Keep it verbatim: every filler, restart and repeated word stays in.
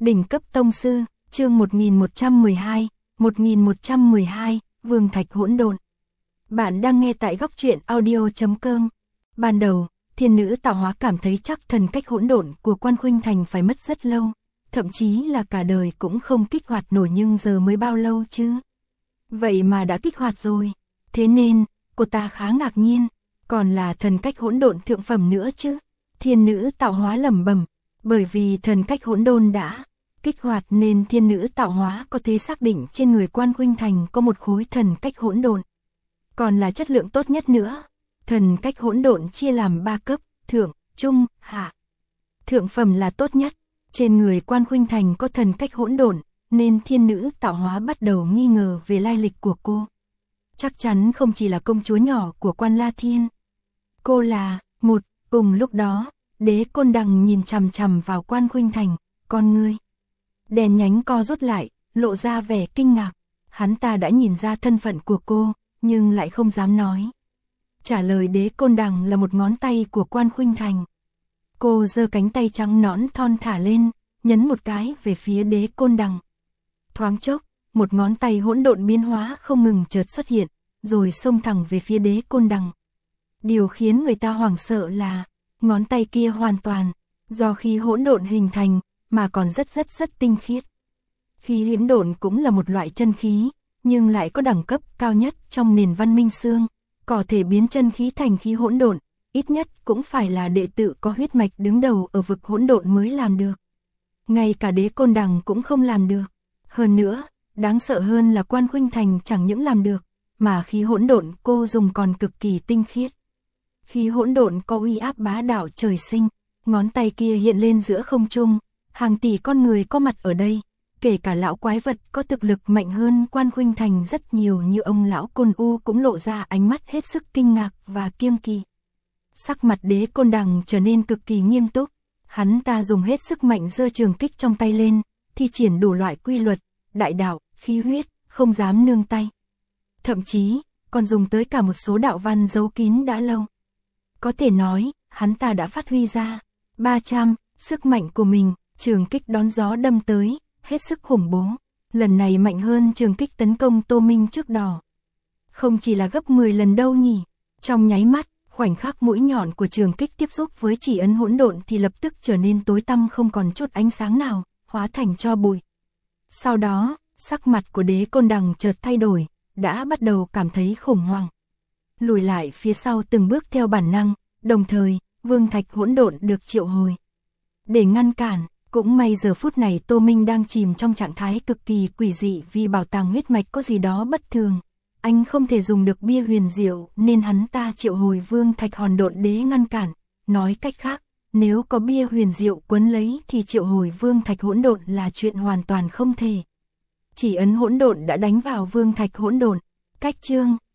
Đỉnh cấp tông sư, chương một nghìn một trăm mười hai, một nghìn một trăm mười hai, Vương Thạch hỗn độn. Bạn đang nghe tại góc truyện audio chấm com. Ban đầu, thiên nữ tạo hóa cảm thấy chắc thần cách hỗn độn của Quan Khuynh Thành phải mất rất lâu, thậm chí là cả đời cũng không kích hoạt nổi, nhưng giờ mới bao lâu chứ? Vậy mà đã kích hoạt rồi. Thế nên, cô ta khá ngạc nhiên, còn là thần cách hỗn độn thượng phẩm nữa chứ? Thiên nữ tạo hóa lẩm bẩm, bởi vì thần cách hỗn độn đã kích hoạt nên thiên nữ tạo hóa có thể xác định trên người Quan Khuynh Thành có một khối thần cách hỗn độn. Còn là chất lượng tốt nhất nữa. Thần cách hỗn độn chia làm ba cấp, thượng, trung, hạ. Thượng phẩm là tốt nhất. Trên người Quan Khuynh Thành có thần cách hỗn độn, nên thiên nữ tạo hóa bắt đầu nghi ngờ về lai lịch của cô. Chắc chắn không chỉ là công chúa nhỏ của Quan La Thiên. Cô là, một, cùng lúc đó, Đế Côn Đằng nhìn chằm chằm vào Quan Khuynh Thành, con ngươi đèn nhánh co rút lại, lộ ra vẻ kinh ngạc. Hắn ta đã nhìn ra thân phận của cô, nhưng lại không dám nói. Trả lời Đế Côn Đằng là một ngón tay của Quan Khuynh Thành. Cô giơ cánh tay trắng nõn thon thả lên, nhấn một cái về phía Đế Côn Đằng. Thoáng chốc, một ngón tay hỗn độn biến hóa không ngừng chợt xuất hiện, rồi xông thẳng về phía Đế Côn Đằng. Điều khiến người ta hoảng sợ là, ngón tay kia hoàn toàn do khí hỗn độn hình thành, mà còn rất rất rất tinh khiết. Khí hỗn độn cũng là một loại chân khí, nhưng lại có đẳng cấp cao nhất trong nền văn minh xương, có thể biến chân khí thành khí hỗn độn, ít nhất cũng phải là đệ tử có huyết mạch đứng đầu ở vực hỗn độn mới làm được. Ngay cả Đế Côn Đằng cũng không làm được. Hơn nữa, đáng sợ hơn là Quan Khuynh Thành chẳng những làm được, mà khí hỗn độn cô dùng còn cực kỳ tinh khiết. Khí hỗn độn có uy áp bá đạo trời sinh, ngón tay kia hiện lên giữa không trung, hàng tỷ con người có mặt ở đây, kể cả lão quái vật có thực lực mạnh hơn Quan Khuynh Thành rất nhiều như ông lão Côn U cũng lộ ra ánh mắt hết sức kinh ngạc và kiêng kỵ. Sắc mặt Đế Côn Đằng trở nên cực kỳ nghiêm túc, hắn ta dùng hết sức mạnh giơ trường kích trong tay lên, thi triển đủ loại quy luật, đại đạo, khí huyết, không dám nương tay. Thậm chí, còn dùng tới cả một số đạo văn giấu kín đã lâu. Có thể nói, hắn ta đã phát huy ra ba trăm sức mạnh của mình, trường kích đón gió đâm tới, hết sức khủng bố. Lần này mạnh hơn trường kích tấn công Tô Minh trước đó. Không chỉ là gấp mười lần đâu nhỉ. Trong nháy mắt, khoảnh khắc mũi nhọn của trường kích tiếp xúc với chỉ ấn hỗn độn thì lập tức trở nên tối tăm, không còn chút ánh sáng nào, hóa thành tro bụi. Sau đó, sắc mặt của Đế Côn Đằng chợt thay đổi, đã bắt đầu cảm thấy khủng hoảng. Lùi lại phía sau từng bước theo bản năng, đồng thời, Vương Thạch hỗn độn được triệu hồi. Để ngăn cản, cũng may giờ phút này Tô Minh đang chìm trong trạng thái cực kỳ quỷ dị vì bảo tàng huyết mạch có gì đó bất thường. Anh không thể dùng được bia huyền diệu nên hắn ta triệu hồi Vương Thạch hỗn độn đế ngăn cản. Nói cách khác, nếu có bia huyền diệu quấn lấy thì triệu hồi Vương Thạch hỗn độn là chuyện hoàn toàn không thể. Chỉ ấn hỗn độn đã đánh vào Vương Thạch hỗn độn. Cách chương